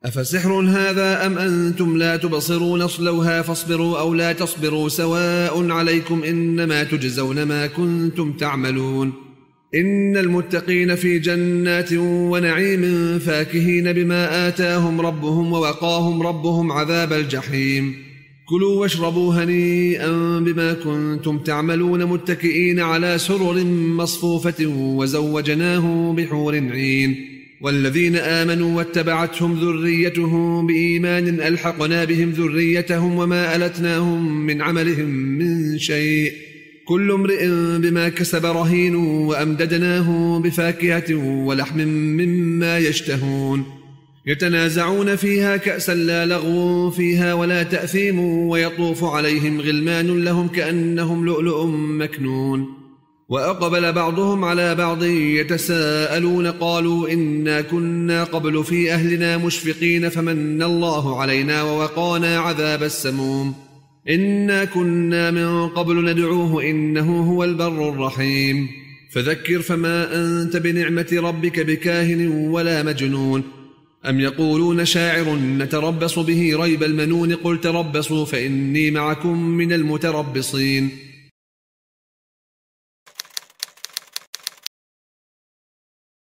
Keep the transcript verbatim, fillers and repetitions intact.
أفسحر هذا أم أنتم لا تبصرون اصلوها فاصبروا أو لا تصبروا سواء عليكم إنما تجزون ما كنتم تعملون إن المتقين في جنات ونعيم فاكهين بما آتاهم ربهم ووقاهم ربهم عذاب الجحيم كلوا واشربوا هنيئا بما كنتم تعملون متكئين على سرر مصفوفة وزوجناهم بحور عين والذين آمنوا واتبعتهم ذريتهم بإيمان ألحقنا بهم ذريتهم وما ألتناهم من عملهم من شيء كل امرئ بما كسب رهين وأمددناه بفاكهة ولحم مما يشتهون يتنازعون فيها كأسا لا لغو فيها ولا تأثيم ويطوف عليهم غلمان لهم كأنهم لؤلؤ مكنون وأقبل بعضهم على بعض يتساءلون قالوا إنا كنا قبل في أهلنا مشفقين فمن الله علينا ووقانا عذاب السموم إنا كنا من قبل ندعوه إنه هو البر الرحيم فذكر فما أنت بنعمة ربك بكاهن ولا مجنون أم يقولون شاعر نتربص به ريب المنون قل تربصوا فإني معكم من المتربصين